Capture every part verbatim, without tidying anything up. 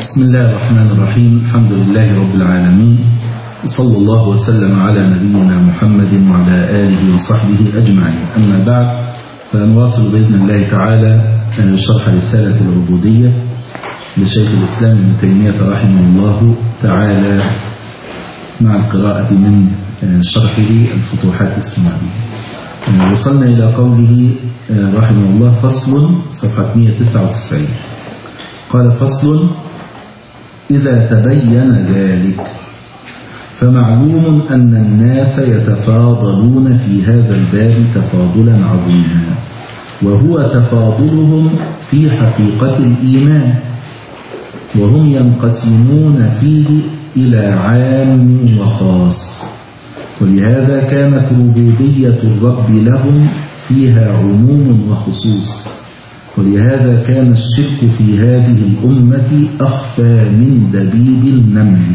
بسم الله الرحمن الرحيم. الحمد لله رب العالمين، صلى الله وسلم على نبينا محمد وعلى آله وصحبه أجمعين. أما بعد، فنواصل بإذن الله تعالى شرح رسالة العبودية لشيخ الإسلام ابن تيمية رحمه الله تعالى مع القراءة من شرحه الفتوحات السماوية. وصلنا إلى قوله رحمه الله: فصل، صفحة مئة وتسعة وتسعين. قال: فصل: إذا تبين ذلك فمعلوم أن الناس يتفاضلون في هذا الباب تفاضلا عظيما، وهو تفاضلهم في حقيقة الإيمان، وهم ينقسمون فيه إلى عام وخاص، ولهذا كانت ربوبية الرب لهم فيها عموم وخصوص، ولهذا كان الشرك في هذه الأمة أخفى من دبيب النمل.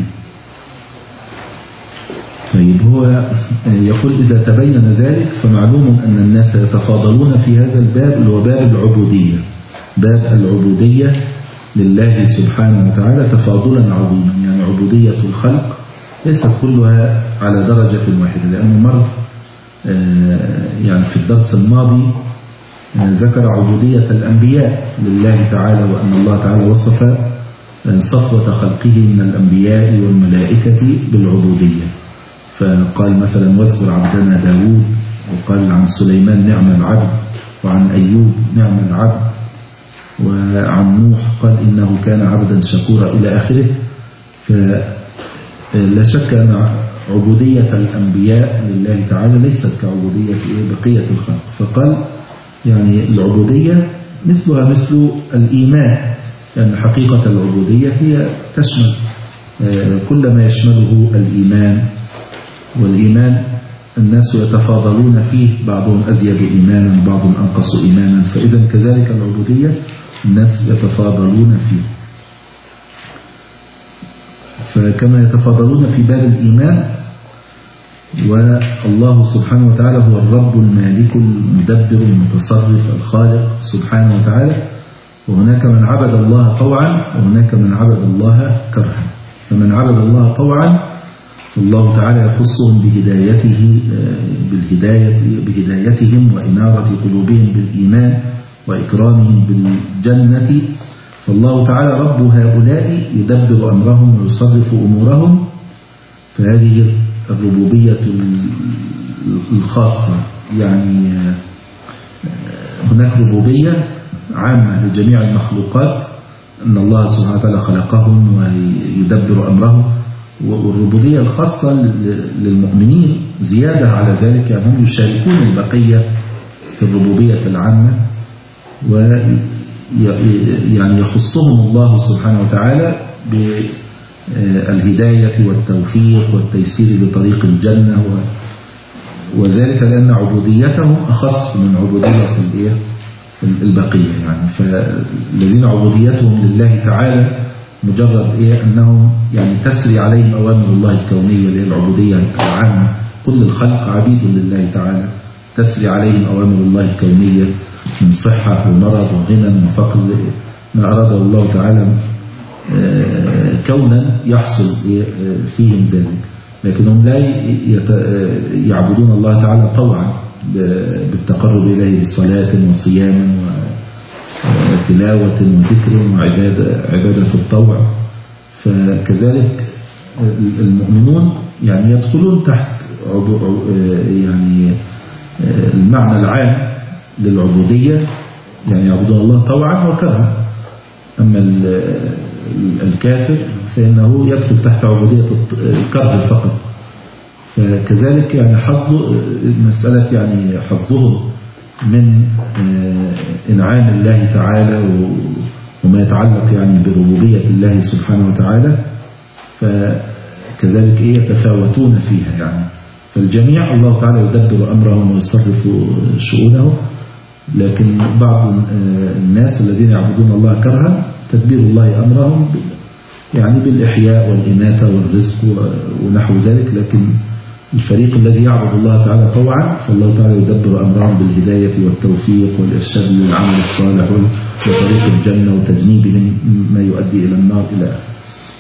طيب، هو يقول: إذا تبين ذلك فمعلوم أن الناس يتفاضلون في هذا الباب، اللي هو باب العبودية، باب العبودية لله سبحانه وتعالى تفاضلا عظيما. يعني عبودية الخلق ليست كلها على درجة واحدة، لأنه مر يعني في الدرس الماضي ذكر عبودية الأنبياء لله تعالى، وأن الله تعالى وصف صفوة خلقه من الأنبياء والملائكة بالعبودية، فقال مثلا: واذكر عبدنا داود، وقال عن سليمان: نعم العبد، وعن أيوب: نعم العبد، وعن نوح قال: إنه كان عبدا شكورا، إلى آخره. فلا شك أن عبودية الأنبياء لله تعالى ليست كعبودية بقية الخلق، فقال يعني العبودية مثلها مثل الإيمان، لأن حقيقة العبودية هي تشمل كل ما يشمله الإيمان، والإيمان الناس يتفاضلون فيه، بعضهم أزيد إيمانا، بعضهم أنقص إيمانا، فإذا كذلك العبودية الناس يتفاضلون فيه. فكما يتفاضلون في باب الإيمان، والله سبحانه وتعالى هو الرب المالك المدبر المتصرف الخالق سبحانه وتعالى، وهناك من عبد الله طوعا وهناك من عبد الله كرها. فمن عبد الله طوعا الله تعالى يخصهم بهدايته بالهداية بهدايتهم وإنارة قلوبهم بالإيمان وإكرامهم بالجنة، فالله تعالى رب هؤلاء يدبر أمرهم ويصرف أمورهم. فهذه الربوبية الخاصة، يعني هناك ربوبية عامة لجميع المخلوقات، أن الله سبحانه وتعالى خلقهم ويدبر أمرهم، والربوبية الخاصة للمؤمنين زيادة على ذلك، يعني هم يشاركون البقية في الربوبية العامة، ويعني يخصهم الله سبحانه وتعالى بالهداية والتوفيق والتيسير لطريق الجنة، وذلك لأن عبوديتهم أخص من عبودية البقية. يعني فالذين عبوديتهم لله تعالى مجرد إيه أنهم يعني تسري عليهم أوامر الله الكونية، اللي هي العبودية العامة، كل الخلق عبيد لله تعالى، تسري عليهم أوامر الله الكونية من صحة ومرض وغنى وفقر، ما أراد الله تعالى كونا يحصل فيهم ذلك. لكنهم لا يعبدون الله تعالى طوعا بالتقرب إليه بالصلاة وصيام وتلاوة وذكر وعبادة عبادة الطوع. فكذلك المؤمنون يعني يدخلون تحت يعني المعنى العام للعبودية، يعني يعبدون الله طوعا وكرها. أما الكافر فإنه يدخل تحت عبودية الكره فقط. فكذلك يعني حظ مسألة يعني حظهم من إنعام الله تعالى وما يتعلق يعني بربوبية الله سبحانه وتعالى، فكذلك إيه يتفاوتون فيها. يعني فالجميع الله تعالى يدبر أمرهم ويصرف شؤونهم، لكن بعض الناس الذين يعبدون الله كرها تدبير الله أمرهم يعني بالإحياء والإماتة والرزق ونحو ذلك. لكن الفريق الذي يعبد الله تعالى طوعا فالله تعالى يدبر أمرهم بالهداية والتوفيق والإرشاد للعمل الصالح وطريق الجنة وتجنيبهم ما يؤدي إلى النار إلى آخره.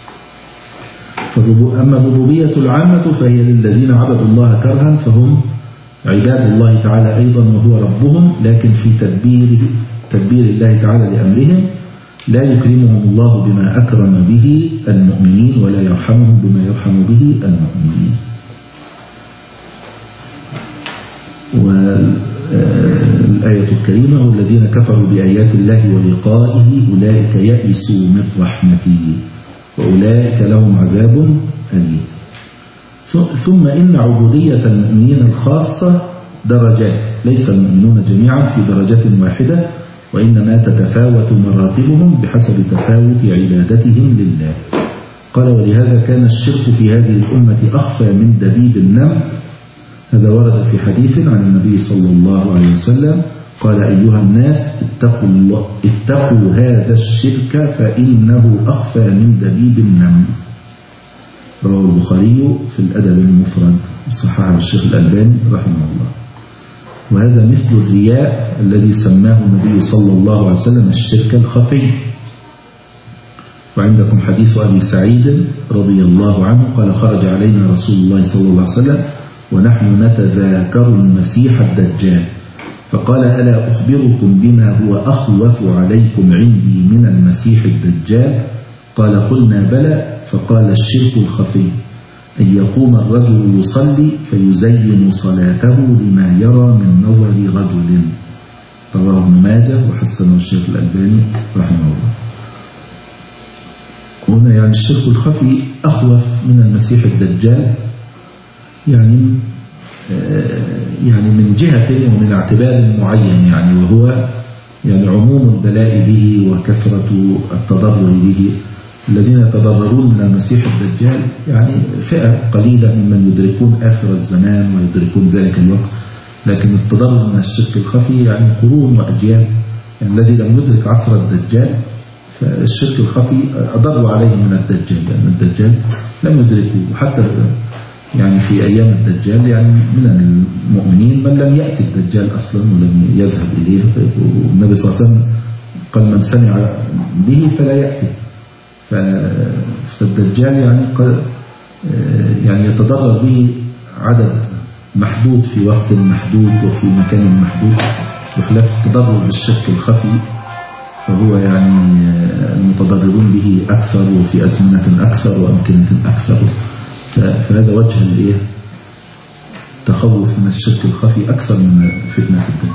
أما الربوبية العامة فهي للذين عبدوا الله كرها فهم عباد الله تعالى أيضا وهو ربهم، لكن في تدبير تدبير الله تعالى لأمرهم لا يكرمهم الله بما أكرم به المؤمنين ولا يرحمهم بما يرحم به المؤمنين. والآية الكريمة والذين كفروا بآيات الله ولقائه أولئك يئسوا من رحمته وأولئك لهم عذاب أليم. ثم إن عبودية المؤمنين الخاصة درجات، ليس المؤمنون جميعا في درجة واحدة، وإنما تتفاوت مراتبهم بحسب تفاوت عبادتهم لله. قال ولهذا كان الشرك في هذه الأمة أخفى من دبيب النمل. هذا ورد في حديث عن النبي صلى الله عليه وسلم قال أيها الناس اتقوا, الله اتقوا هذا الشرك فإنه أخفى من دبيب النمل. رواه البخاري في الأدب المفرد صححه الشيخ الألباني رحمه الله. وهذا مثل الرياء الذي سماه النبي صلى الله عليه وسلم الشرك الخفي. وعندكم حديث أبي سعيد رضي الله عنه قال خرج علينا رسول الله صلى الله عليه وسلم ونحن نتذاكر المسيح الدجال فقال ألا أخبركم بما هو أخوف عليكم عندي من المسيح الدجال؟ قال قلنا بلى. فقال الشرك الخفي أن يقوم الرجل يصلي فيزين صلاته لما يرى من نظر رجل. رواه ابن ماجه وحسنه الشيخ الألباني رحمه الله. هنا يعني الشرك الخفي أخوف من المسيح الدجال، يعني يعني من جهة ومن اعتبار معين، يعني وهو يعني عموم البلاء به وكثرة التضرر به. الذين يتضررون من المسيح الدجال يعني فئة قليلة ممن يدركون آخر الزمان ويدركون ذلك الوقت، لكن التضرر من الشرك الخفي يعني قرون وأجيال. يعني الذي لم يدرك عصر الدجال فالشرك الخفي أضر عليه من الدجال، لأن الدجال لم يدركه. وحتى يعني في أيام الدجال يعني من المؤمنين من لم يأتي الدجال أصلا ولم يذهب إليه، والنبي صلى الله عليه وسلم قال من سمع به فلا يأتي. فالدجال يعني يعني يتضرر به عدد محدود في وقت محدود وفي مكان محدود، بخلاف التضرر بالشرك الخفي فهو يعني المتضررون به أكثر وفي أزمنة أكثر وأمكنة أكثر. فهذا وجه الايه تخوف من الشرك الخفي أكثر من فتنة الدجال.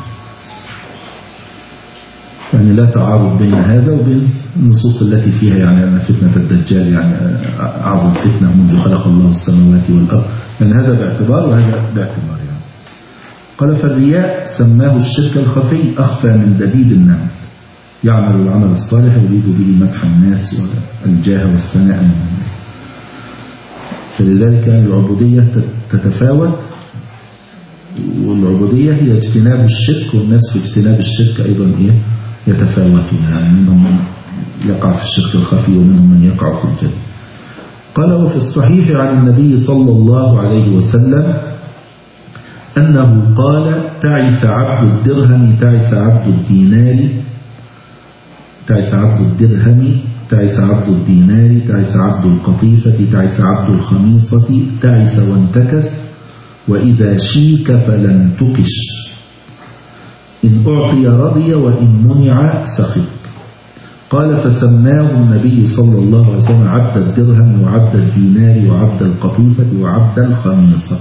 يعني لا تعارض بين هذا وبين النصوص التي فيها يعني أن فتنة الدجال يعني أعظم فتنة منذ خلق الله السماوات والأرض، يعني هذا باعتبار وهذا باعتبار. يعني قال فالرياء سماه الشرك الخفي أخفى من دبيب النمل، يعمل العمل الصالح يريد به مدح الناس والجاه والثناء من الناس. فلذلك العبودية تتفاوت، والعبودية هي اجتناب الشرك، والناس في اجتناب الشرك أيضا إيه يتفاوتون، يعني منهم من يقع في الشرك الخفي ومنهم من يقع في الجنة. قال وفي الصحيح عن النبي صلى الله عليه وسلم أنه قال تعس عبد الدرهم تعس عبد الدينار تعس عبد الدرهم تعس عبد الدينار تعس عبد القطيفة تعس عبد الخميصة تعس وانتكس وإذا شيك فلن تكش إن أعطي رضي وإن منع سخط. قال فسماه النبي صلى الله عليه وسلم عبد الدرهم وعبد الدينار وعبد القطيفة وعبد الخميصة.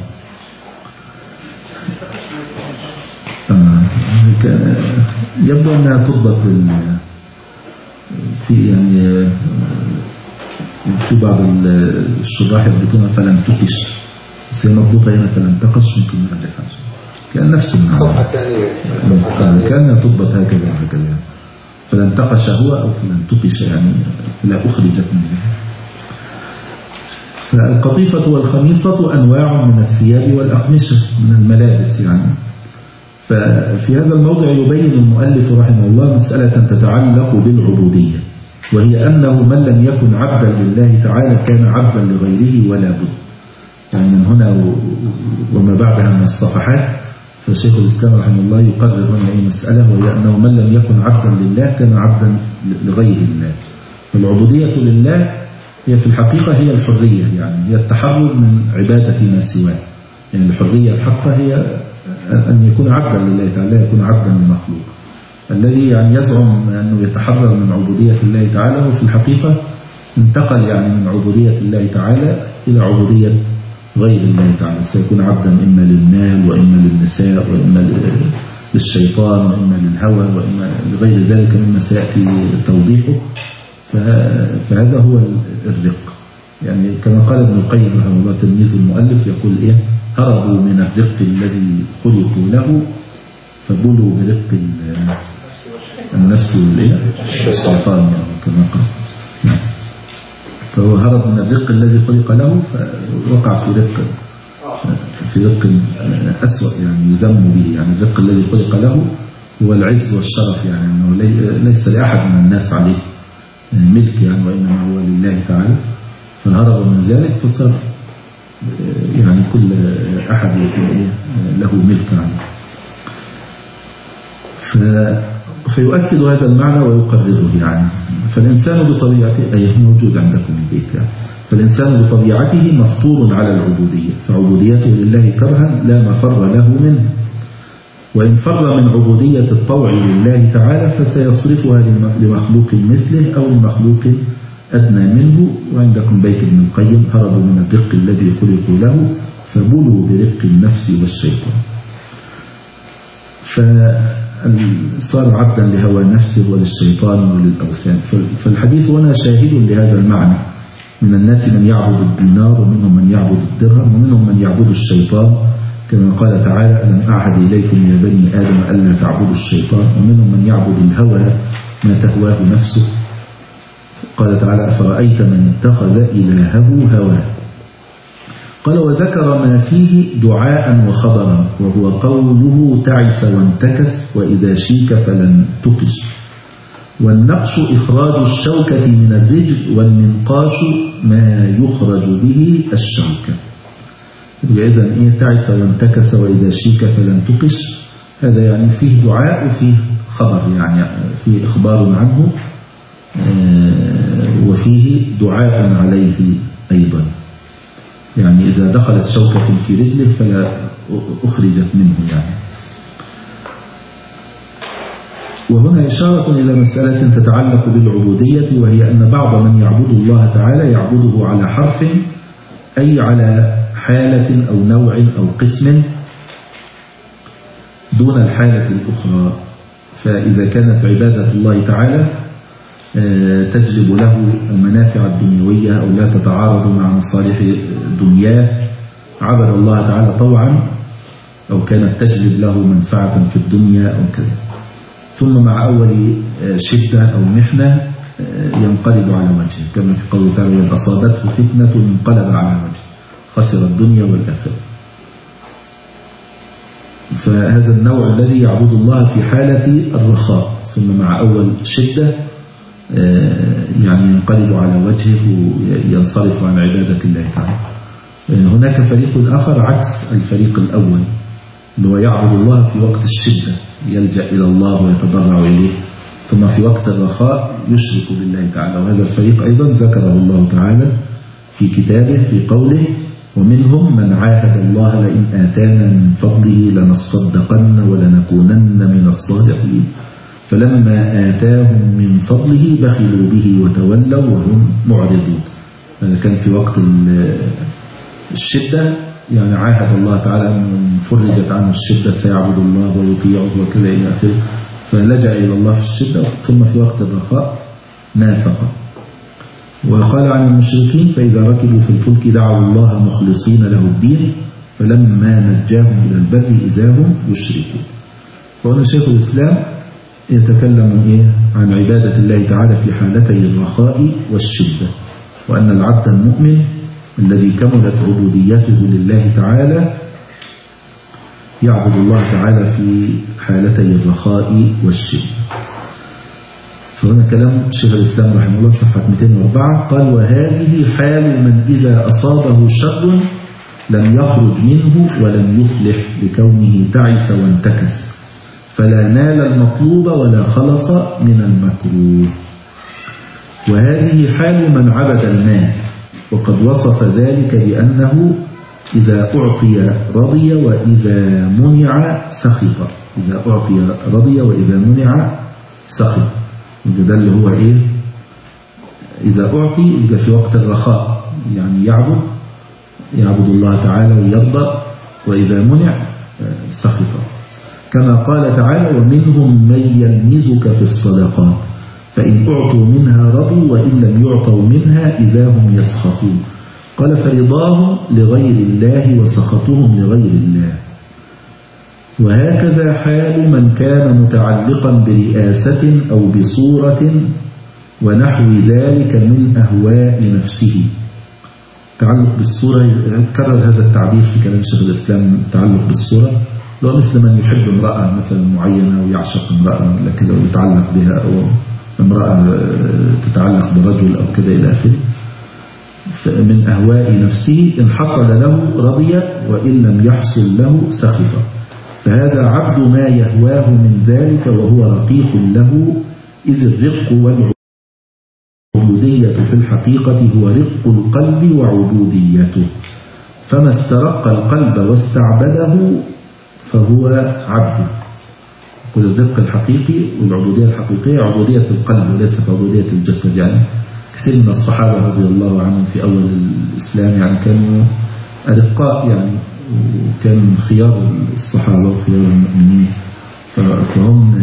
يبدو أنها تضبط في يعني في بعض الشراح يضبطونها فلن تكش، بس هي مضبوطة هنا فلن تقش، ممكن نعرفها كان نفس المعنى، كان تضبط هكذا هكذا فلن تقش هو أو فلن تقش يعني لا أخرجت منه. فالقطيفة والخميصة أنواع من الثياب والأقمشة من الملابس يعني. ففي هذا الموضع يبين المؤلف رحمه الله مسألة تتعلق بالعبودية، وهي أنه من لم يكن عبدا لله تعالى كان عبدا لغيره ولا بد. يعني من هنا وما بعدها من الصفحات فشيخ الإسلام رحمه الله يقرر هنا أي مسألة، وهي أنه من لم يكن عبدا لله كان عبدا لغير الله. فالعبودية لله هي في الحقيقة هي الحرية، يعني هي التحرر من عبادة ما سواه. يعني الحرية الحقة هي أن يكون عبدا لله تعالى، يكون عبدا لمخلوق. الذي يعني يزعم أنه يتحرر من عبودية الله تعالى هو في الحقيقة انتقل يعني من عبودية الله تعالى إلى عبودية غير الله تعالى، سيكون عبدا إما للمال وإما للنساء وإما للشيطان وإما للهوى وإما لغير ذلك مما سيأتي توضيحه. فهذا هو الرق. يعني كما قال ابن القيم رحمه الله تلميذ المؤلف يقول إيه: هربوا من الرق الذي خلقوا له فبلوا برق النفس والشيطان، يعني كما قال. نعم. فهو هرب من الرق الذي خلق له فوقع في رق في رق أسوأ يعني يذم به. يعني الرق الذي خلق له هو العز والشرف، يعني أنه ليس لأحد من الناس عليه ملك يعني، وإنما هو لله تعالى. فهرب من ذلك فصار يعني كل أحد له ملك عنه. فيؤكد هذا المعنى ويقرره. يعني فالإنسان بطبيعته أي موجود عندكم البيت يعني. فالإنسان بطبيعته مفطور على العبودية، فعبوديته لله كرها لا مفر له منه. وإن فر من عبودية الطوع لله تعالى فسيصرفها لمخلوق مثله أو لمخلوق أدنى منه. وعندكم بيت ابن القيم: هربوا من الرق الذي خلقوا له فبلوا برق النفس والشيطان. فصار عبدا لهوى نفسه وللشيطان وللأوثان. فالحديث هنا شاهد لهذا المعنى. من الناس من يعبد الدينار ومنهم من يعبد الدرهم ومنهم من يعبد الشيطان، كما قال تعالى: ألم أعهد إليكم يا بني آدم ألا تعبدوا الشيطان. ومنهم من يعبد الهوى ما تهواه نفسه. قال تعالى: أفرأيت من اتخذ إلهه هواه. قال: وذكر ما فيه دعاء وخبرا، وهو قوله: تعس وانتكس وإذا شيك فلن تقش. والنقش إخراج الشوكة من الرجل، والمنقاش ما يخرج به الشوكة. إذن إيه تعس وانتكس وإذا شيك فلن تقش؟ هذا يعني فيه دعاء وفيه خبر، يعني فيه إخبار عنه وفيه دعاء عليه أيضا. يعني إذا دخلت شوكة في رجله فلا أخرجت منه يعني. وهنا إشارة إلى مسألة تتعلق بالعبودية، وهي أن بعض من يعبد الله تعالى يعبده على حرف، أي على حالة أو نوع أو قسم دون الحالة الأخرى. فإذا كانت عبادة الله تعالى تجلب له المنافع الدنيوية أو لا تتعارض مع مصالح دنياه عبد الله تعالى طوعا، أو كانت تجلب له منفعة في الدنيا أو كذا. ثم مع أول شدة أو محنة ينقلب على وجهه، كما في قوله تعالى: إن أصابته فتنة انقلب على وجهه خسر الدنيا والآخرة. فهذا النوع الذي يعبد الله في حالة الرخاء، ثم مع أول شدة يعني ينقلب على وجهه وينصرف عن عبادة الله تعالى. هناك فريق آخر عكس الفريق الأول، اللي هو يعبد الله في وقت الشدة، يلجأ إلى الله ويتضرع إليه، ثم في وقت الرخاء يشرك بالله تعالى. وهذا الفريق أيضا ذكره الله تعالى في كتابه في قوله: ومنهم من عاهد الله لئن آتانا من فضله لنصدقن ولنكونن من الصالحين فلما آتاهم من فضله بخلوا به وتولوا وهم معرضون. هذا كان في وقت الشدة، يعني عاهد الله تعالى أن فرجت عنه الشدة سيعبد الله ويطيعه وكذا إلى آخره، فلجأ إلى الله في الشدة، ثم في وقت الرخاء نافق. وقال عن المشركين: فإذا ركبوا في الفلك دعوا الله مخلصين له الدين فلما نجاهم إلى البر إذا هم يشركون. فهنا شيخ الإسلام يتكلم إيه عن عبادة الله تعالى في حالتي الرخاء والشدة، وأن العبد المؤمن الذي كملت عبوديته لله تعالى يعبد الله تعالى في حالتي الرخاء والشدة. فهنا كلام شيخ الإسلام رحمه الله صفحة مئتين وأربعة. قال: وهذه حال من إذا أصابه شر لم يخرج منه ولم يفلح لكونه تعس وانتكس، فلا نال المطلوب ولا خلص من المكروه. وهذه حال من عبد المال، وقد وصف ذلك بأنه إذا أعطي رضي وإذا منع سخط. إذا أعطي رضي وإذا منع سخط. وده اللي هو إيه؟ إذا أعطي يبقى في وقت الرخاء يعني يعبد يعبد الله تعالى ويرضى، وإذا منع سخط. كما قال تعالى: ومنهم من يلمزك في الصدقات فإن أعطوا منها رضوا وإن لم يعطوا منها إذا هم يسخطون. قال: فرضاهم لغير الله وسخطهم لغير الله. وهكذا حال من كان متعلقا برئاسة أو بصورة ونحو ذلك من أهواء نفسه. تعلق بالصورة يتكرر هذا التعبير في كلام شيخ الإسلام. تعلق بالصورة لو مثل من يحب امرأة مثلا معينة ويعشق امرأة لكن لو يتعلق بها، أو امرأة تتعلق برجل أو كده إلى آخره من أهواء نفسه، إن حصل له رضي وإن لم يحصل له سخط. فهذا عبد ما يهواه من ذلك وهو رقيق له، إذ الرق والعبودية في الحقيقة هو رق القلب وعبوديته. فما استرق القلب واستعبده فهو عبد. كل الرق الحقيقي والعبودية الحقيقية عبودية القلب وليست عبودية الجسد. يعني كثير من الصحابة رضي الله عنهم في أول الإسلام يعني كانوا أرقاء، يعني وكان خيار الصحابة وخيار المؤمنين، فهم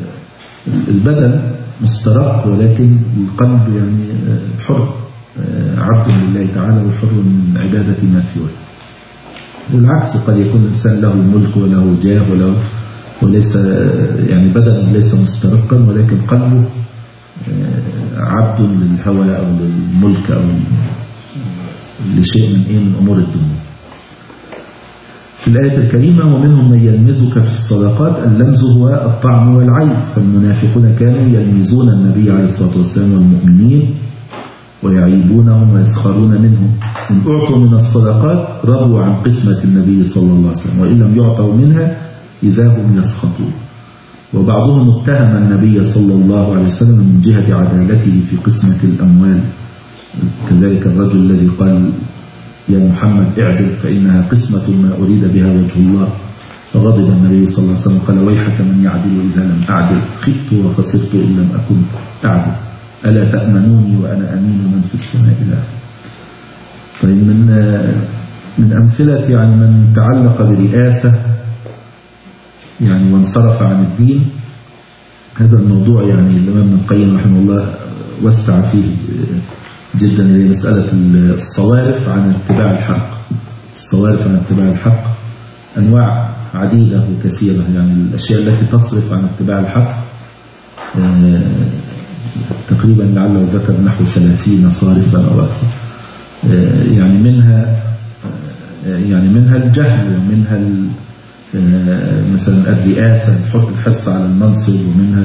البدن مسترق ولكن القلب يعني حر، عبد لله تعالى وحر من عبادة ما سواه. والعكس قد يكون الإنسان له ملك وله جاه وله وليس يعني بدن ليس مسترقا ولكن قلبه عبد للهوى أو للملك أو لشيء من إيه من أمور الدنيا. في الآية الكريمة: ومنهم من يلمزك في الصدقات. اللمز هو الطعن والعيب، فالمنافقون كانوا يلمزون النبي عليه الصلاة والسلام والمؤمنين ويعيبونهم ويسخرون منهم. إن أعطوا من الصدقات رضوا عن قسمة النبي صلى الله عليه وسلم، وإن لم يعطوا منها إذا هم يسخطون. وبعضهم اتهم النبي صلى الله عليه وسلم من جهة عدالته في قسمة الأموال، كذلك الرجل الذي قال: يا محمد اعدل فإنها قسمة ما أريد بها وجه الله. فغضب النبي صلى الله عليه وسلم قال: ويحك من يعدل إذا لم أعدل، خبت وخسرت إن لم أكن أعدل، ألا تأمنوني وأنا أمين من في السماء إله. طيب من من أمثلة يعني من تعلق برئاسة يعني وانصرف عن الدين، هذا الموضوع يعني الإمام ابن القيم رحمه الله وسع فيه جدا، هي مسألة الصوارف عن اتباع الحق. الصوارف عن اتباع الحق أنواع عديدة وكثيرة، يعني الأشياء التي تصرف عن اتباع الحق تقريبا لعله ذكر نحو ثلاثين صارفا أو أكثر. يعني منها يعني منها الجهل، ومنها مثلا الرئاسة حط الحرص على المنصب، ومنها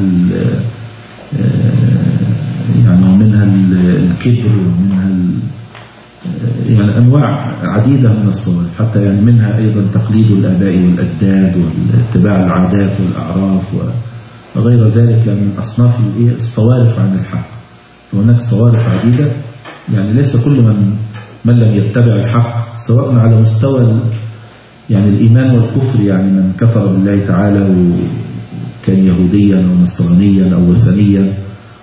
يعني ومنها الكبر، ومنها يعني أنواع عديدة من الصوارف. حتى يعني منها أيضا تقليد الآباء والأجداد واتباع العادات والأعراف وغير ذلك من أصناف الصوارف عن الحق. فهناك صوارف عديدة، يعني ليس كل من من لم يتبع الحق سواء على مستوى يعني الإيمان والكفر، يعني من كفر بالله تعالى وكان يهوديا أو نصرانيا أو وثنيا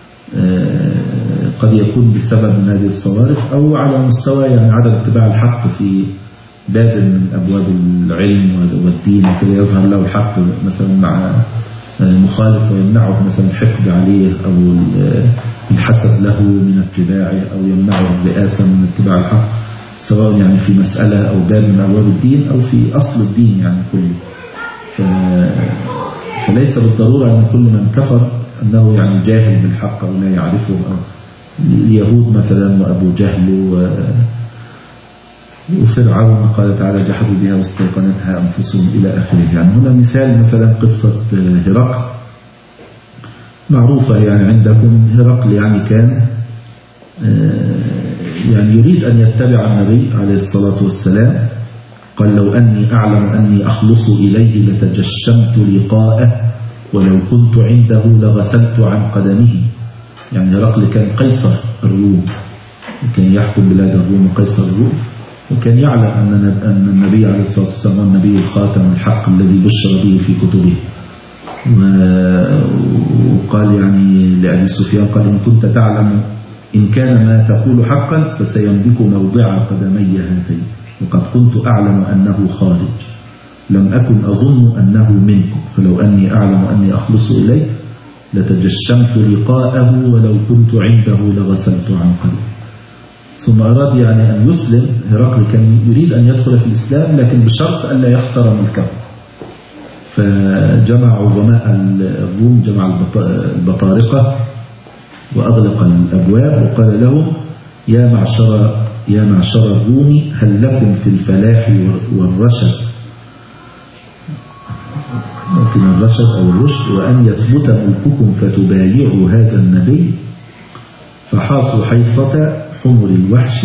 قد يكون بسبب من هذه الصوارف، أو على مستوى يعني عدم اتباع الحق في باب من أبواب العلم والدين وكذا، يظهر له الحق مثلا مع مخالف ويمنعه مثلا الحقد عليه أو الحسد له من اتباعه، أو يمنعه الرئاسة من اتباع الحق، سواء يعني في مسألة أو باب من أبواب الدين أو في أصل الدين يعني كله. ف... فليس بالضرورة أن كل من كفر أنه يعني جاهل بالحق أو لا يعرفه. أو اليهود مثلا وأبو جهل و... وفرعون قال تعالى: جحدوا بها واستيقنتها أنفسهم إلى آخره. يعني هنا مثال مثلا قصة هرقل معروفة يعني عندكم. هرقل يعني كان يعني يريد أن يتبع النبي عليه الصلاة والسلام، قال لو أني أعلم أني أخلص إليه لتجشمت لقاءه ولو كنت عنده لغسلت عن قدمه. يعني هرقل كان قيصر الروم، كان يحكم بلاد الروم وقيصر الروم، وكان يعلم أن النبي عليه الصلاة والسلام هو النبي الخاتم الحق الذي بشر به في كتبه. وقال يعني لأبي سفيان قال إن كنت تعلم إن كان ما تقول حقا فسيملك موضع قدمي هاتين، وقد كنت أعلم أنه خارج لم أكن أظن أنه منكم، فلو أني أعلم أني أخلص إليه لتجشمت لقاءه ولو كنت عنده لغسلت عن قدمي. ثم أراد يعني أن يسلم. هرقل كان يريد أن يدخل في الإسلام لكن بشرط ألا يخسر ملكه، فجمع عظماء الروم، جمع البطارقة وأغلق الأبواب وقال لهم يا معشر يا معشر الروم هل لكم في الفلاح والرشد، ممكن الرشد أو الرشد، وأن يثبت ملككم فتبايعوا هذا النبي. فحاصوا حيصة حمر الوحش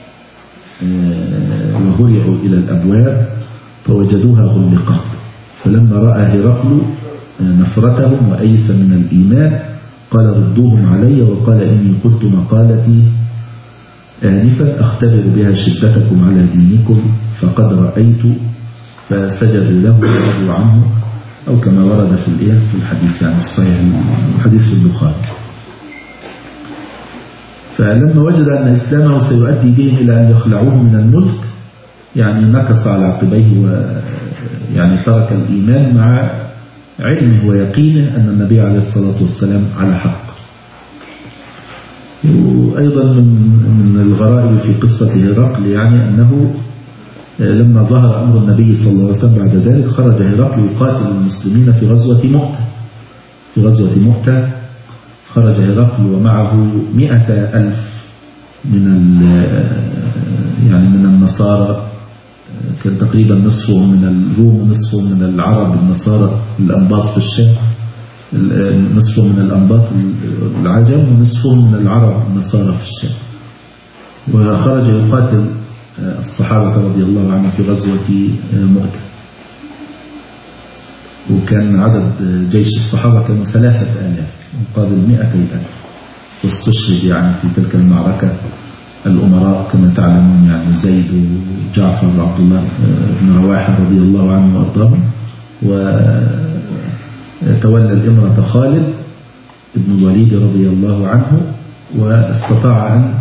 وهرعوا إلى الأبواب فوجدوها غلقت. فلما رأى هرقل نفرتهم وأيس من الإيمان قال ردوهم علي، وقال إني قلت مقالتي آنفا أختبر بها شدتكم على دينكم فقد رأيت. فسجدوا له ورضوا عنه، أو كما ورد في الإيه في الحديث يعني الصحيح الحديث في البخاري. فلما وجد أن إسلامه سيؤدي بهم إلى أن يخلعوه من الملك يعني نكص على عقبيه ويعني ترك الإيمان مع علمه ويقينه أن النبي عليه الصلاة والسلام على حق. وأيضا من من الغرائب في قصة هرقل يعني أنه لما ظهر أمر النبي صلى الله عليه وسلم بعد ذلك خرج هرقل يقاتل المسلمين في غزوة مؤتة. في غزوة مؤتة خرج هرقل ومعه مئة ألف من يعني من النصارى، كان تقريبا نصفهم من الروم ونصفهم من العرب النصارى الأنباط في الشام، نصفهم من الأنباط العجم ونصفهم من العرب النصارى في الشام. وخرج يقاتل الصحابة رضي الله عنهم في غزوة مؤتة، وكان عدد جيش الصحابة كانوا ثلاثة آلاف مقابل مئتي ألف. واستشهد يعني في تلك المعركة الأمراء كما تعلمون يعني زيد وجعفر وعبد الله بن رواحة رضي الله عنه وأرضاهم، وتولى الإمرة خالد بن الوليد رضي الله عنه، واستطاع أن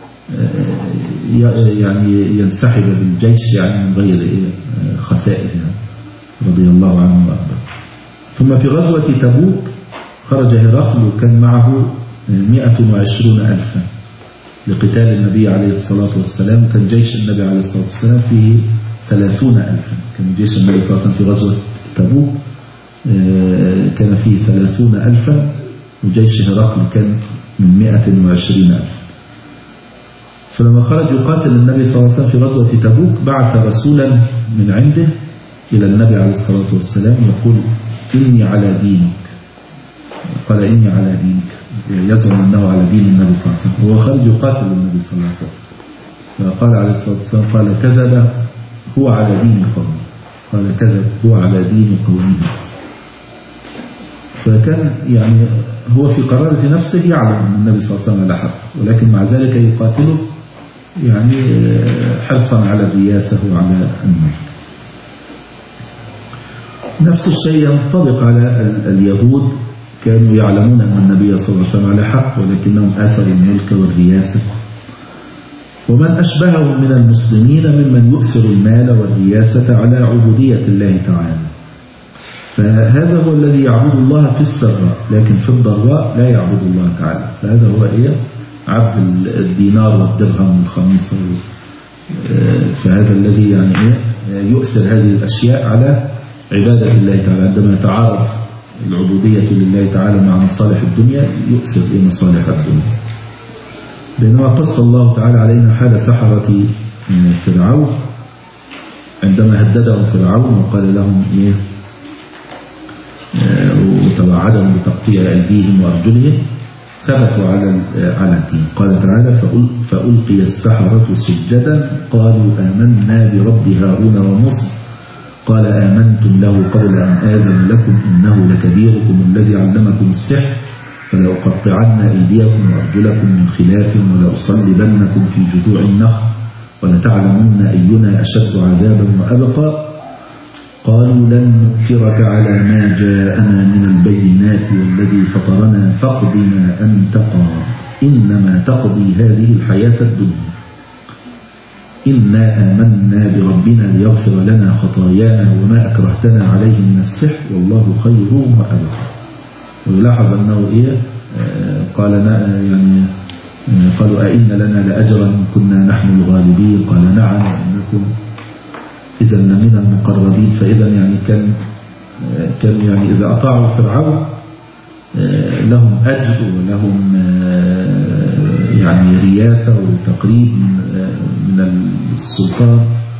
يعني ينسحب بالجيش يعني من غير خسائر يعني رضي الله عنه وأرضاه. ثم في غزوة تبوك خرج هرقل وكان معه مئة وعشرون ألفا لقتال النبي عليه الصلاة والسلام. كان جيش النبي عليه الصلاة والسلام فيه ثلاثون ألفا، كان جيش النبي صلى الله عليه وسلم في غزوة تبوك كان فيه ثلاثون ألفا، وجيش هرقل كان من مئة وعشرين ألفا. فلما خرج يقاتل النبي صلى الله عليه وسلم في غزوة تبوك بعث رسولا من عنده إلى النبي عليه الصلاة والسلام يقول إني على دينك. قال إني على دينك، يزعم أنه على دين النبي صلى الله عليه وسلم، وهو خرج يقاتل النبي صلى الله عليه وسلم. فقال عليه الصلاة والسلام قال كذب هو على دين قومه، قال كذب هو على دين قومه. فكان يعني هو في قرارة نفسه يعلم أن النبي صلى الله عليه وسلم على حق، ولكن مع ذلك يقاتله يعني حرصا على الرياسة وعلى الملك. نفس الشيء ينطبق على اليهود، كانوا يعلمون أن النبي صلى الله عليه وسلم على حق ولكنهم آثروا الملك والرياسة. ومن أشبههم من المسلمين ممن يؤثر المال والرياسة على عبودية الله تعالى، فهذا هو الذي يعبد الله في السراء لكن في الضراء لا يعبد الله تعالى. فهذا هو إيه؟ عبد الدينار والدرهم والخميصة. فهذا الذي يعني إيه؟ يؤثر هذه الأشياء على عبادة الله تعالى. عندما يتعارض العبودية لله تعالى مع مصالح الدنيا يؤثر إيه مصالح الدنيا. بينما قص الله تعالى علينا حال سحرة فرعون عندما هددهم فرعون وقال لهم إيه وتوعدهم بتقطيع أيديهم وأرجلهم، ثبتوا على على الدين. قال تعالى فألقي السحرة سجدا قالوا آمنا برب هارون وموسى قال آمنتم له قبل أن آذن لكم إنه لكبيركم الذي علمكم السحر فلأقطعن أيديكم وأرجلكم من خلاف ولأصلبنكم في جذوع النخل ولتعلمن أينا أشد عذابا وأبقى قالوا لن نؤثرك على ما جاءنا من البينات والذي فطرنا فاقض ما أنت قاض إنما تقضي هذه الحياة الدنيا إنا آمنا بربنا ليغفر لنا خطايانا وما أكرهتنا عليه من السحر والله خير وأبقى. ويلاحظ أنه إيه قال يعني قالوا أئن لنا لأجرا كنا نحن الغالبين قال نعم إنكم إذا من المقربين. فإذا يعني كان كان يعني إذا أطاعوا فرعون لهم أجر ولهم يعني رياسة وتقريب من السلطان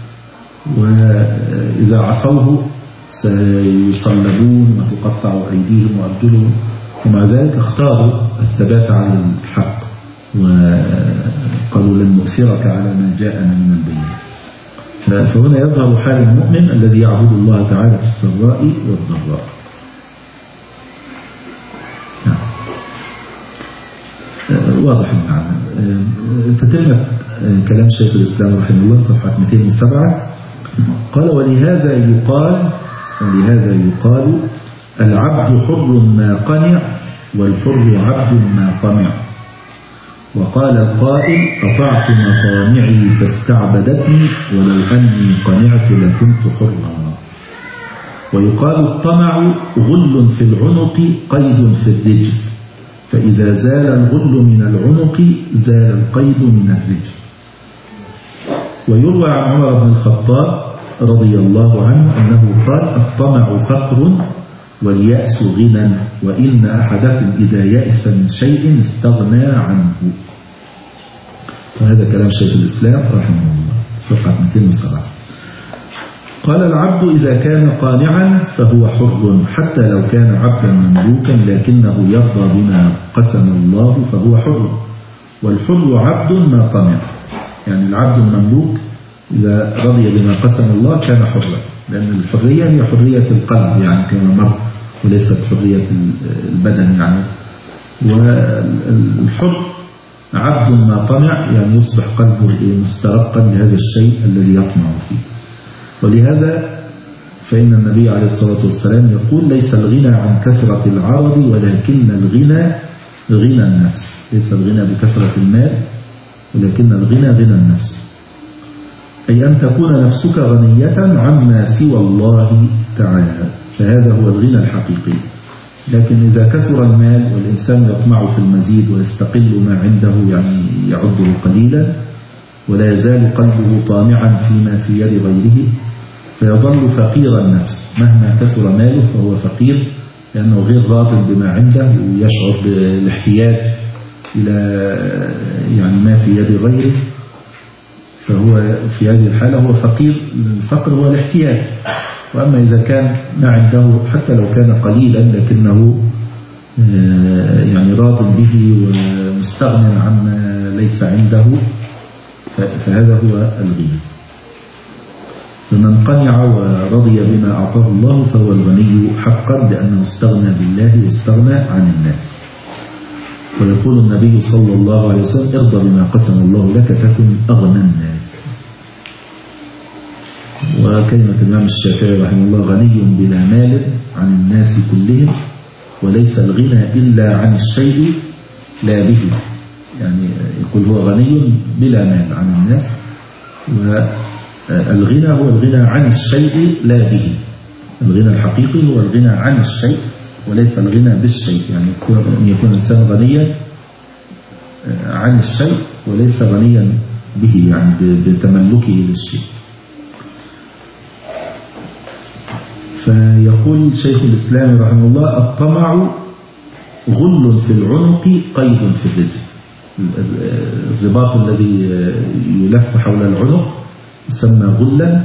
وإذا عصوه سيصلبون وتقطع أيديهم وأرجلهم ومع ذلك اختاروا الثبات على الحق وقالوا لن نؤثرك على ما جاءنا من البينات. فهنا يظهر حال المؤمن الذي يعبد الله تعالى في السراء والضراء. واضح المعنى. تتمة كلام شيخ الإسلام رحمه الله صفحة مئتين وسبعة قال ولهذا يقال ولهذا يقال العبد حر ما قنع والحر عبد ما طمع. وقال القائل أطعت مطامعي فاستعبدتني ولو أني قنعت لكنت حرا. ويقال الطمع غل في العنق قيد في الرجل فإذا زال الغل من العنق زال القيد من الرجل. ويروى عن عمر بن الخطاب رضي الله عنه أنه قال الطمع فقر واليأس غنى وإن أحدكم إذا يأس من شيء استغنى عنه. وهذا كلام شيخ الإسلام رحمه الله صفحة مئتين وسبعة. قال العبد إذا كان قانعا فهو حر حتى لو كان عبدا مملوكا لكنه يرضى بما قسم الله فهو حر. والحر عبد ما طمع يعني العبد المملوك إذا رضي بما قسم الله كان حرا لأن الحرية هي حرية القلب يعني كما مر وليست حرية البدن يعني. والحر عبد ما طمع يعني يصبح قلبه مسترقا لهذا الشيء الذي يطمع فيه. ولهذا فإن النبي عليه الصلاة والسلام يقول ليس الغنى عن كثرة العرض ولكن الغنى غنى النفس. ليس الغنى بكثرة المال ولكن الغنى غنى النفس أي أن تكون نفسك غنية عما سوى الله تعالى فهذا هو الغنى الحقيقي. لكن إذا كثر المال والإنسان يطمع في المزيد ويستقل ما عنده يعني يعده قليلا ولا يزال قلبه طامعا فيما في يد غيره فيظل فقير النفس مهما كثر ماله فهو فقير لأنه غير راض بما عنده ويشعر بالاحتياج إلى يعني ما في يد غيره فهو في هذه الحالة هو فقير. الفقر هو الاحتياج. وأما إذا كان ما عنده حتى لو كان قليلا لكنه يعني راض به ومستغنى عما ليس عنده فهذا هو الغنى. فمن قنع ورضي بما أعطاه الله فهو الغني حقا لأنه استغنى بالله واستغنى عن الناس. ويقول النبي صلى الله عليه وسلم ارضى بما قسم الله لك تكن أغنى الناس. وكلمة الإمام الشافعي رحمه الله غني بلا مال عن الناس كلهم وليس الغنى إلا عن الشيء لا به يعني يقول هو غني بلا مال عن الناس والغنى هو الغنى عن الشيء لا به. الغنى الحقيقي هو الغنى عن الشيء وليس الغنى بالشيء يعني أن يكون الإنسان غنيا عن الشيء وليس غنيا به يعني بتملكه للشيء. فيقول شيخ الإسلام رحمه الله الطمع غل في العنق قيد في الرجل. الرباط الذي يلف حول العنق يسمى غلا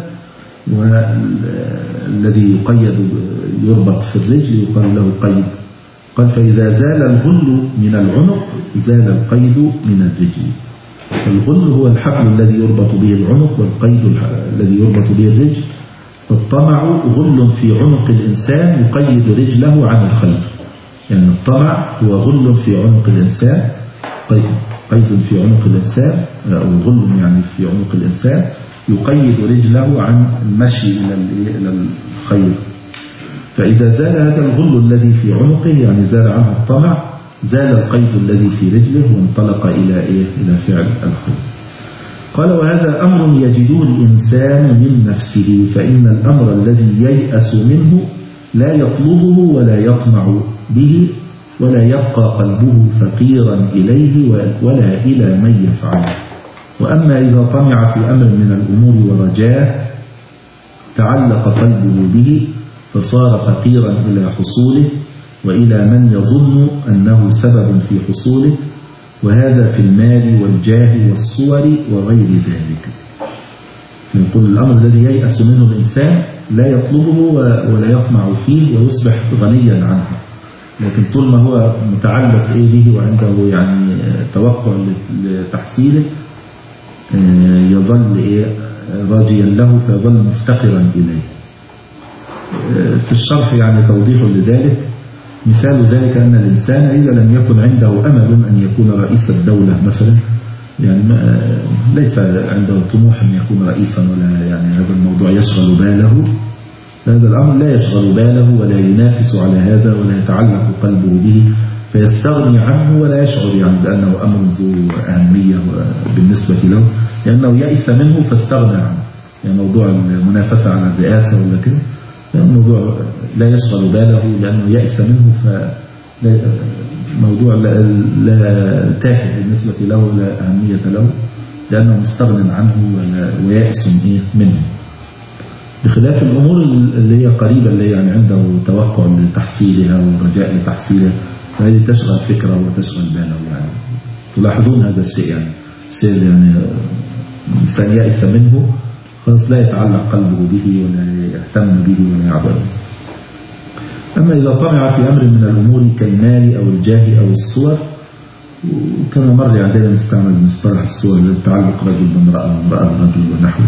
والذي يقيد يربط في الرجل يقال له قيد قال فإذا زال الغل من العنق زال القيد من الرجل. الغل هو الحبل الذي يربط به العنق، والقيد الذي يربط به الرجل. فالطمع غل في عنق الإنسان يقيد رجله عن الخير. يعني الطمع هو غل في عنق الإنسان، قيد في عنق الإنسان، أو غل يعني في عنق الإنسان يقيد رجله عن المشي إلى الخير. فإذا زال هذا الغل الذي في عنقه، يعني زال عنه الطمع، زال القيد الذي في رجله وانطلق إلى إيه؟ إلى فعل الخير. قال وهذا أمر يجده الإنسان من نفسه، فإن الأمر الذي ييأس منه لا يطلبه ولا يطمع به، ولا يبقى قلبه فقيرا إليه ولا إلى من يفعله. وأما إذا طمع في أمر من الأمور ورجاه تعلق قلبه به، فصار فقيرا إلى حصوله وإلى من يظن أنه سبب في حصوله، وهذا في المال والجاه والصور وغير ذلك. يقول الأمر الذي ييأس منه الإنسان لا يطلبه ولا يطمع فيه ويصبح غنيا عنه، لكن طول ما هو متعلق إيه به وعنده يعني توقع لتحصيله يظل إيه راجيا له، فيظل مفتقرا إليه. في الشرح يعني توضيح لذلك، مثال ذلك أن الإنسان إذا لم يكن عنده أمل أن يكون رئيس الدولة مثلا، يعني ليس عنده طموح أن يكون رئيسا، ولا يعني هذا الموضوع يشغل باله، هذا الأمر لا يشغل باله ولا ينافس على هذا ولا يتعلق قلبه به، فيستغني عنه ولا يشعر يعني بأنه أمر ذو أهمية بالنسبة له، لأنه يئس منه فاستغنى عنه. يعني موضوع المنافسة على الرئاسة ولا كده، الموضوع لا يشغل باله لأنه يئس منه، فموضوع لا, لا تافه بالنسبة له، لا أهمية له، لأنه مستغنى عنه ويئس منه. بخلاف الأمور اللي هي قريبة، اللي يعني عنده توقع لتحصيلها ورجاء لتحصيلها، فهذه تشغل فكره وتشغل باله. يعني تلاحظون هذا الشيء، يعني شيء يعني إنسان يئس منه خلاص لا يتعلق قلبه به ولا يهتم به ولا يعبده. أما إذا طمع في أمر من الأمور كالمال أو الجاه أو الصور، وكما مر عندنا نستعمل مصطلح الصور لتعلق رجل بامرأة وامرأة برجل ونحوه،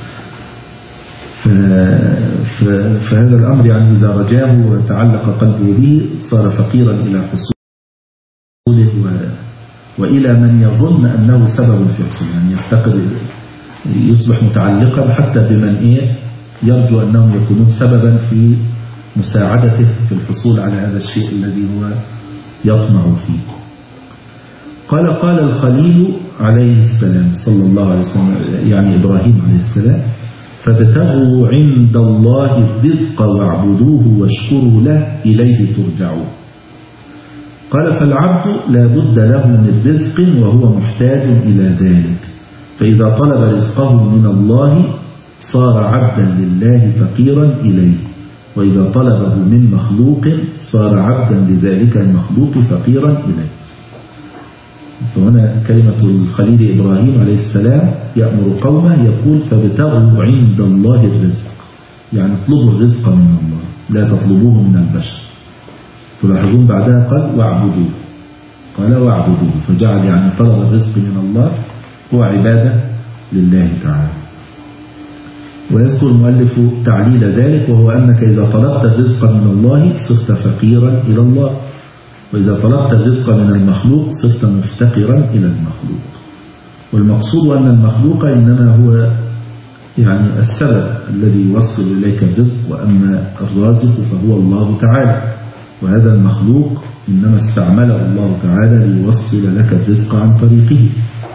فهذا الأمر يعني إذا رجاه وتعلق قلبه به صار فقيرا إلى حصوله وإلى من يظن أنه سبب في حصوله، يعني يفتقر، يصبح متعلقا حتى بمن إيه يرجو أنهم يكونون سببا في مساعدته في الحصول على هذا الشيء الذي هو يطمع فيه. قال قال الخليل عليه السلام صلى الله عليه وسلم، يعني إبراهيم عليه السلام: فابتغوا عند الله الرزق واعبدوه واشكروا له إليه ترجعون. قال فالعبد لا بد له من رزق وهو محتاج إلى ذلك، فإذا طلب رزقه من الله صار عبدا لله فقيرا إليه، وإذا طلبه من مخلوق صار عبدا لذلك المخلوق فقيرا إليه. فهنا كلمة الخليل إبراهيم عليه السلام يأمر قومه يقول: فابتغوا عند الله الرزق، يعني اطلبوا الرزق من الله لا تطلبوه من البشر. تلاحظون بعدها قال واعبدوه، قال واعبدوه، فجعل يعني طلب الرزق من الله هو عبادة لله تعالى. ويذكر المؤلف تعليل ذلك، وهو أنك إذا طلبت الرزق من الله صرت فقيرا إلى الله، وإذا طلبت الرزق من المخلوق صرت مفتقرا إلى المخلوق. والمقصود أن المخلوق إنما هو يعني السبب الذي يوصل إليك الرزق، وأما الرازق فهو الله تعالى، وهذا المخلوق إنما استعمله الله تعالى ليوصل لك الرزق عن طريقه.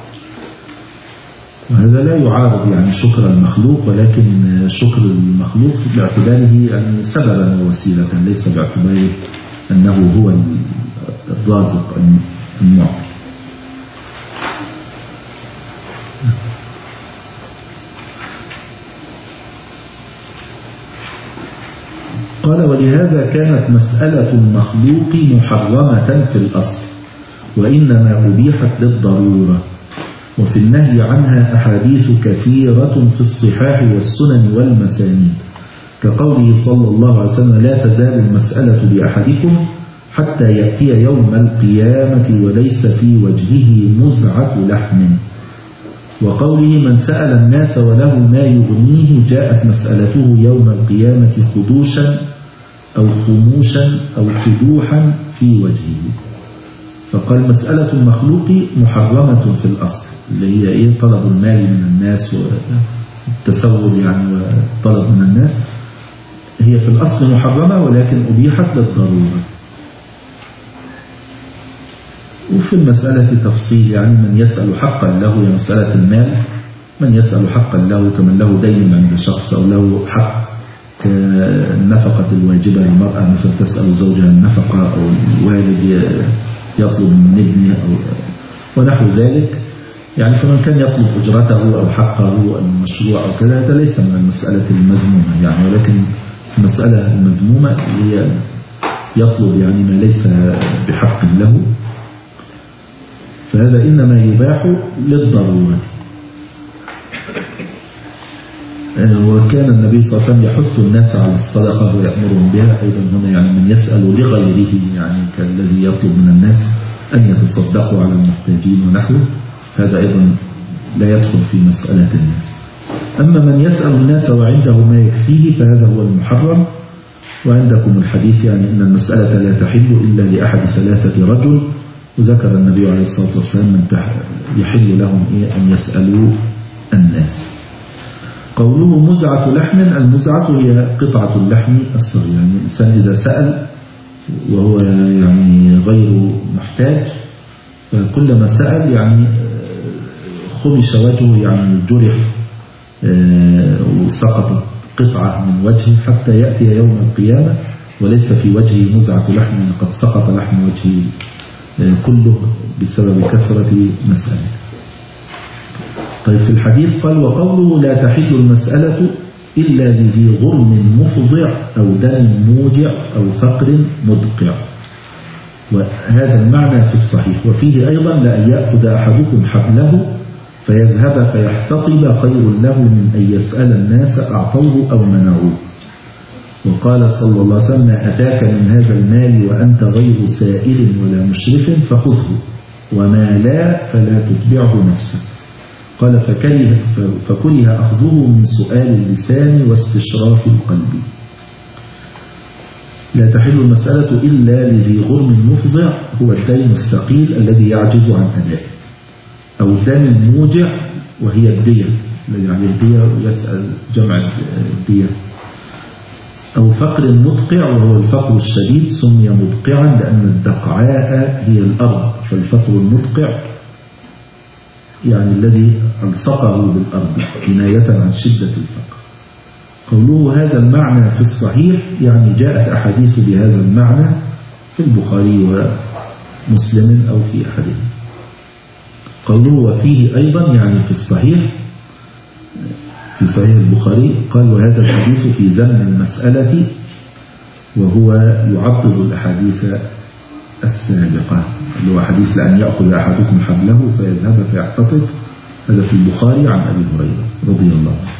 وهذا لا يعارض يعني شكر المخلوق، ولكن شكر المخلوق باعتباره يعني سببا ووسيلة، ليس باعتباره أنه هو الرازق المعطي. قال: ولهذا كانت مسألة المخلوق محرمة في الأصل، وإنما أبيحت للضرورة، وفي النهي عنها أحاديث كثيرة في الصحاح والسنن والمسانيد، كقوله صلى الله عليه وسلم: لا تزال المسألة بأحدكم حتى يأتي يوم القيامة وليس في وجهه مزعة لحم. وقوله من سأل الناس وله ما يغنيه جاءت مسألته يوم القيامة خدوشا أو خموشا أو خدوحا في وجهه. فقال مسألة المخلوق محرمة في الأصل اللي هي إيه؟ طلب المال من الناس والتسول يعني والطلب من الناس، هي في الأصل محرمة ولكن أبيحت للضرورة. وفي المسألة تفصيل، يعني من يسأل حقا له، يعني مسألة المال من يسأل حقا له كمن له دين عند شخص أو له حق كالنفقة الواجبة للمرأة مثلا تسأل زوجها النفقة، أو الوالد يطلب من ابنه أو ونحو ذلك. يعني فمن كان يطلب أجرته أو حقه المشروع أو كذا، هذا ليس من المسألة المذمومة يعني، ولكن المسألة المذمومة هي يطلب يعني ما ليس بحق له، فهذا إنما يباح للضرورة. وكان النبي صلى الله عليه وسلم يحث الناس على الصدقة ويأمرهم بها أيضا هنا، يعني من يسأل لغيره يعني كالذي يطلب من الناس أن يتصدقوا على المحتاجين ونحوه، هذا أيضا لا يدخل في مسألة الناس. أما من يسأل الناس وعنده ما يكفيه فهذا هو المحرم. وعندكم الحديث يعني أن المسألة لا تحل إلا لأحد ثلاثة رجل، وذكر النبي عليه الصلاة والسلام من يحل لهم إيه أن يسألوا الناس. قوله مزعة لحم، المزعة هي قطعة اللحم الصغيرة، يعني الإنسان إذا سأل وهو يعني غير محتاج فكلما سأل يعني خمش وجهه، يعني جرح وسقطت قطعة من وجهه حتى يأتي يوم القيامة وليس في وجهه مزعة لحم، قد سقط لحم وجهه كله بسبب كثرة مسألة. طيب في الحديث قال وقوله لا تحل المسألة إلا لذي غرم مفضع أو دم موجع أو فقر مدقع، وهذا المعنى في الصحيح. وفيه أيضا لأن يأخذ أحدكم حبله فيذهب فيحتطب خير له من أن يسأل الناس أعطوه أو منعوه. وقال صلى الله عليه وسلم ما أتاك من هذا المال وأنت غير سائل ولا مشرف فخذه، وما لا فلا تتبعه نفسك. قال فكره, فكره أخذه من سؤال اللسان واستشراف القلب. لا تحل المسألة إلا لذي غرم مفضع، هو الدين الثقيل الذي يعجز عن أدائه، أو الدم الموجع وهي الدية، يعني الدية يسأل جمع الدية، أو فقر مدقع وهو الفقر الشديد، سمي مدقعا لأن الدقعاء هي الأرض، فالفقر المدقع يعني الذي ألصقه بالأرض كناية عن شدة الفقر. قوله هذا المعنى في الصحيح يعني جاءت أحاديث بهذا المعنى في البخاري ومسلم أو في أحدهم. قوله وفيه أيضا يعني في الصحيح في صحيح البخاري قال وهذا الحديث في ذم المسألة، وهو يعضد الأحاديث السابقة اللي هو حديث لأن يأخذ أحدكم حبله فيذهب فيحتطب، هذا في البخاري عن أبي هريرة رضي الله عنه.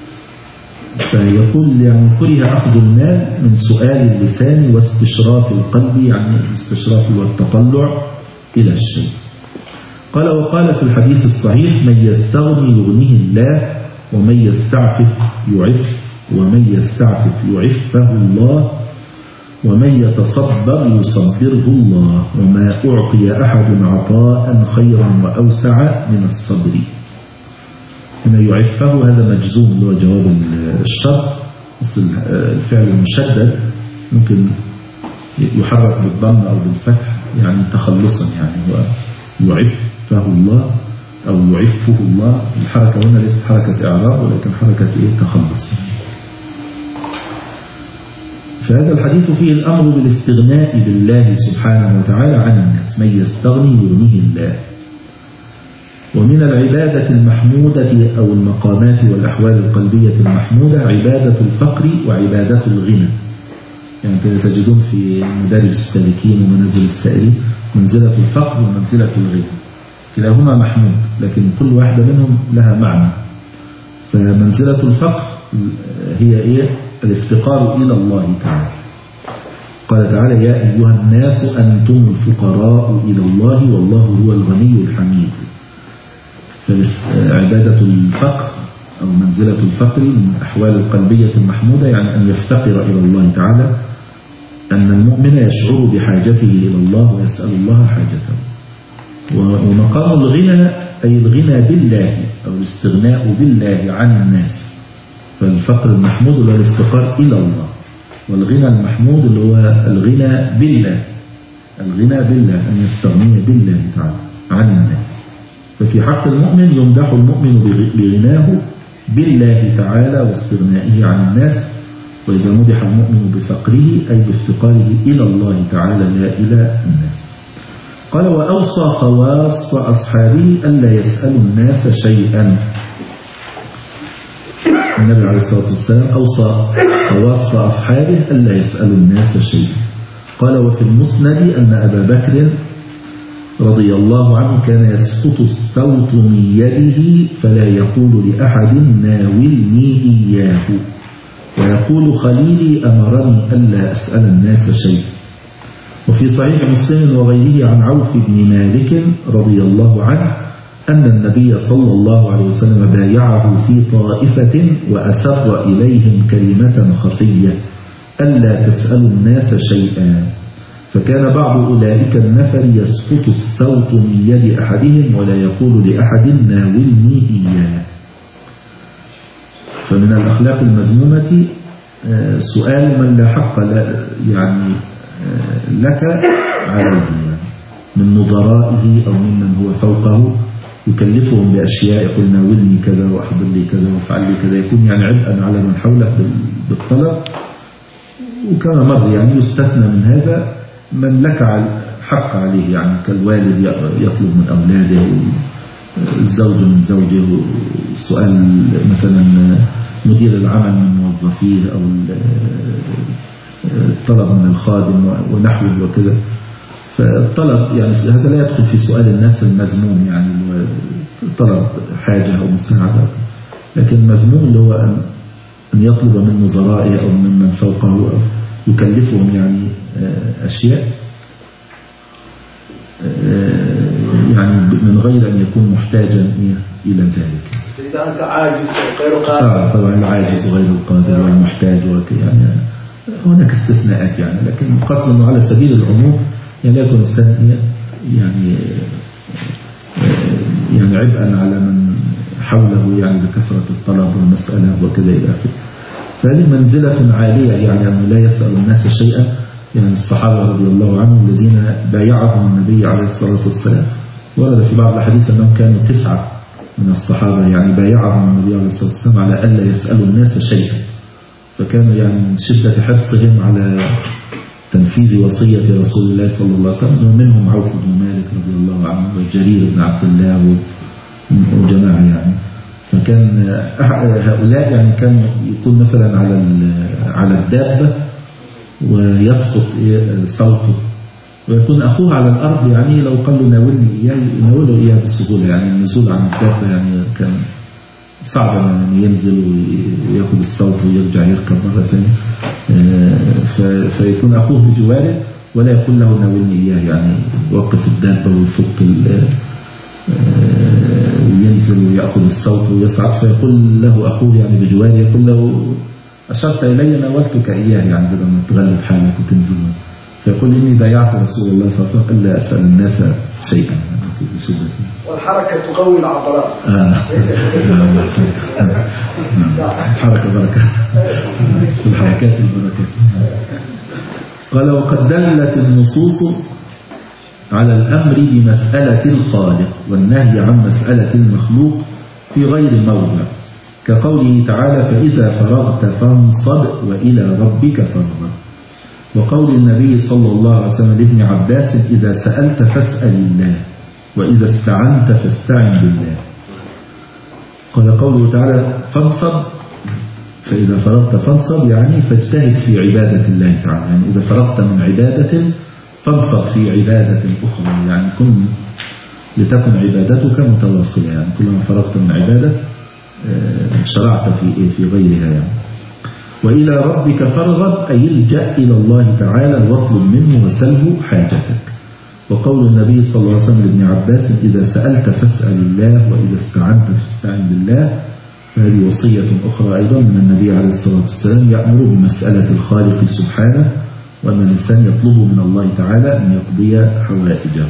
فيقول يعني كره أخذ المال من سؤال اللسان واستشراف القلب، يعني الاستشراف والتطلع إلى الشيء. قال وقال في الحديث الصحيح من يستغني يغنيه الله ومن يستعفف يعف ومن يستعفف يعفه الله ومن يتصبر يصبره الله وما أعطي أحد عطاء خيرا وأوسع من الصبر. هنا يعفه هذا مجزوم اللي هو جواب الشرط، الفعل المشدد ممكن يحرك بالضم أو بالفتح يعني تخلصا، يعني هو يعفه الله أو يعفه الله. الحركة هنا ليست حركة إعراب ولكن حركة إيه تخلص. فهذا الحديث فيه الأمر بالاستغناء بالله سبحانه وتعالى عن الناس، من يستغني يغنيه الله. ومن العبادة المحمودة أو المقامات والأحوال القلبية المحمودة عبادة الفقر وعبادة الغنى. يعني تجدون في مدارج السالكين ومنازل السائلين منزلة الفقر ومنزلة الغنى، كلاهما محمود لكن كل واحدة منهم لها معنى. فمنزلة الفقر هي إيه؟ الافتقار إلى الله تعالى. قال تعالى يا أيها الناس أنتم الفقراء إلى الله والله هو الغني الحميد. فعبادة الفقر أو منزلة الفقر من الأحوال القلبية المحمودة، يعني أن يفتقر إلى الله تعالى، أن المؤمن يشعر بحاجته إلى الله ويسأل الله حاجته. ومقام الغنى أي الغنى بالله أو الاستغناء بالله عن الناس. فالفقر المحمود هو الافتقار إلى الله، والغنى المحمود اللي هو الغنى بالله، الغنى بالله أن يستغني بالله تعالى عن الناس. ففي حق المؤمن يمدح المؤمن بغناه بالله تعالى واستغنائه عن الناس، وإذا مدح المؤمن بفقره أي بافتقاره إلى الله تعالى لا إلى الناس. قال وأوصى خواص أصحابه ألا يسألوا الناس شيئا. النبي عليه الصلاة والسلام أوصى خواص أصحابه ألا يسألوا الناس شيئا. قال وفي المسند أن أبا بكر رضي الله عنه كان يسقط الصوت من يده فلا يقول لأحد ناولني إياه، ويقول خليلي أمرني ألا أسأل الناس شيئا. وفي صحيح مسلم وغيره عن عوف بن مالك رضي الله عنه أن النبي صلى الله عليه وسلم بايعه في طائفة وأسر إليهم كلمة خفية ألا تسألوا الناس شيئا، فكان بعض أولئك النفر يسقط الصوت من يد أحدهم ولا يقول لأحد ناولني إياه. فمن الأخلاق المذمومة سؤال من لا حق يعني لك عليه من نظرائه أو ممن هو فوقه، يكلفهم بأشياء يقول ناولني كذا وأحضر لي كذا وافعل لي كذا، يكون يعني عبئا على من حولك بالطلب. وكما مر يعني يستثنى من هذا من لك حق عليه، يعني كالوالد يطلب من أولاده، الزوج من زوجه، سؤال مثلا مدير العمل من موظفيه، أو الطلب من الخادم ونحوه وكذا. فالطلب يعني هذا لا يدخل في سؤال الناس المذموم، يعني طلب حاجة أو مساعدة، لكن المذموم اللي هو أن يطلب من نظرائه أو من من فوقه أو يكلفهم يعني أشياء يعني من غير أن يكون محتاجا إلى ذلك. إذا أنت عاجز غير قادر. آه طبعا العاجز وغير القادر والمحتاج يعني هناك استثناءات يعني، لكن قصد أنه على سبيل العموم يعني لا يكون السنة يعني يعني عبئا على من حوله يعني بكثرة الطلب والمسألة وكذا إلى آخره. فهذه منزلة عالية، يعني أنه لا يسأل الناس شيئا. يعني الصحابة رضي الله عنهم الذين بايعهم النبي عليه الصلاة والسلام، ورد في بعض الحديث أنهم كانوا تسعة من الصحابة يعني بايعهم النبي عليه الصلاة والسلام على ألا يسألوا الناس شيئا، فكانوا يعني من شدة حرصهم على تنفيذ وصية رسول الله صلى الله عليه وسلم. ومنهم عوف بن مالك رضي الله عنه وجرير بن عبد الله وجماعة يعني. فكان هؤلاء يعني كانوا يكون مثلا على على الدابة ويسقط صوته، ويكون أخوه على الأرض يعني لو قال له ناولني إياه يناوله إياه بسهولة. يعني النزول عن الدابة يعني كان صعب يعني ينزل ويأخذ الصوت ويرجع يركب مرة ثانية، فيكون أخوه بجواره ولا يقول له ناولني إياه، يعني يوقف الدابة ويفك وينزل ويأخذ الصوت ويصعد، فيقول له أخوه يعني بجواره يقول له أشرت إلي ناولتك إياه، يعني بدل ما تغلب حالك وتنزل. فيقول إني بايعت رسول الله صلى الله عليه وسلم ألا أسأل الناس شيئا بشدة. والحركة تقوي العضلات. آه. الحركة بركة، الحركات البركة. قال وقد دلت النصوص على الأمر بمسألة الخالق والنهي عن مسألة المخلوق في غير موضع، كقوله تعالى فإذا فرغت فانصب وإلى ربك فارغب، وقول النبي صلى الله عليه وسلم لابن عباس إذا سألت فاسأل الله وإذا استعنت فاستعن بالله. قال قوله تعالى فانصب، فإذا فرغت فانصب يعني فاجتهد في عبادة الله تعالى، يعني إذا فرغت من عبادة فانصب في عبادة أخرى، يعني كن لتكن عبادتك متواصلة، يعني كلما فرغت من عبادة شرعت في في غيرها يعني. وإلى ربك فارغب أي الجأ إلى الله تعالى واطلب منه وسله حاجتك. وقول النبي صلى الله عليه وسلم لابن عباس إذا سألت فاسأل الله وإذا استعنت فاستعن بالله. فهذه وصية أخرى أيضا من النبي عليه الصلاة والسلام يأمر بمسألة الخالق سبحانه، وأن الإنسان يطلب من الله تعالى أن يقضي حوائجه.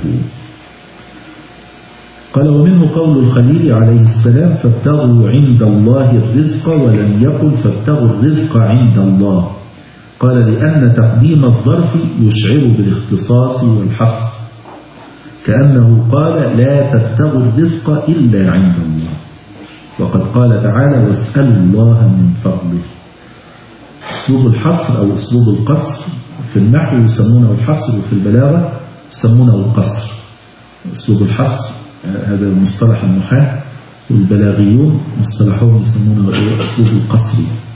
قال ومنه قول الخليل عليه السلام فابتغوا عند الله الرزق ولم يقل فابتغوا الرزق عند الله. قال لأن تقديم الظرف يشعر بالاختصاص والحصر، كأنه قال لا تبتغوا الرزق إلا عند الله. وقد قال تعالى واسألوا الله من فضله. أسلوب الحصر أو أسلوب القصر في النحو يسمونه الحصر، وفي البلاغة يسمونه القصر. أسلوب الحصر هذا المصطلح النحاة، والبلاغيون مصطلحهم يسمونه أسلوب القصر.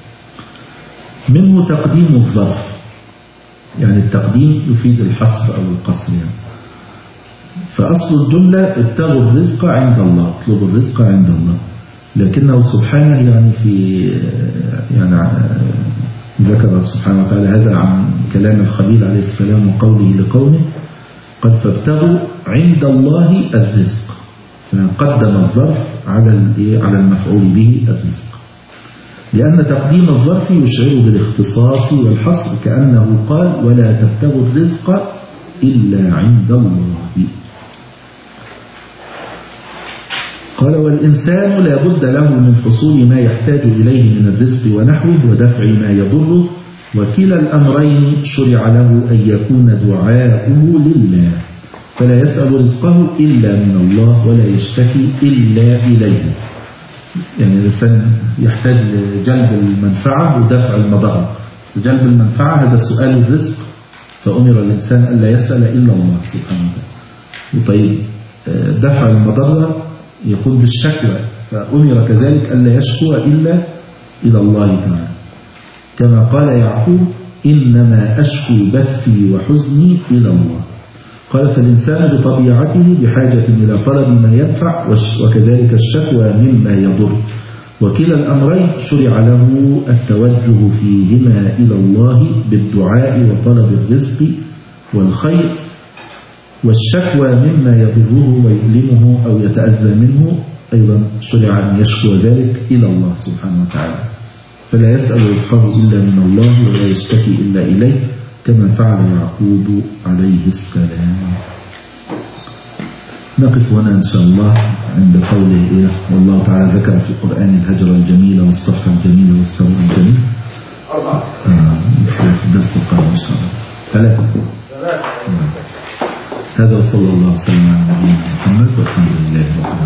منه تقديم الظرف، يعني التقديم يفيد الحصر أو القصر يعني. فأصل الجملة ابتغوا الرزق عند الله، اطلبوا الرزق عند الله، لكنه سبحانه يعني في يعني ذكر سبحانه وتعالى هذا عن كلام الخليل عليه السلام وقوله لقومه قد فابتغوا عند الله الرزق، فقدم الظرف على على المفعول به الرزق، لأن تقديم الظرف يشعر بالاختصاص والحصر، كأنه قال ولا تبتغوا الرزق إلا عند الله. قال والإنسان لا بد له من حصول ما يحتاج إليه من الرزق ونحوه ودفع ما يضره، وكلا الأمرين شرع له أن يكون دعاؤه لله، فلا يسأل رزقه إلا من الله ولا يشتكي إلا إليه. يعني الإنسان يحتاج لجلب المنفعة ودفع المضرة. جلب المنفعة هذا سؤال الرزق، فأمر الإنسان ألا يسأل إلا الله سبحانه وتعالى. وطيب دفع المضرة يكون بالشكوى، فأمر كذلك ألا يشكو إلا إلى الله تعالى، كما قال يعقوب إنما أشكو بثي وحزني إلى الله. قال فالإنسان بطبيعته بحاجة إلى طلب ما يدفع، وكذلك الشكوى مما يضر، وكلا الأمرين شرع له التوجه فيهما إلى الله بالدعاء وطلب الرزق والخير، والشكوى مما يضره ويؤلمه أو يتأذى منه أيضا شرع أن يشكو ذلك إلى الله سبحانه وتعالى، فلا يسأل رزقه إلا من الله ولا يشتكي إلا إليه، كما فعل يعقوب عليه السلام. نقف هنا إن شاء الله عند قوله إيه والله تعالى ذكر في القرآن الهجر الجميل والصفح الجميل والسوء الجميل. أربعة. آه في الدرس القادم إن شاء الله. ثلاثة. ثلاثة. هذا وصلى الله وسلم على نبينا محمد والحمد لله رب العالمين.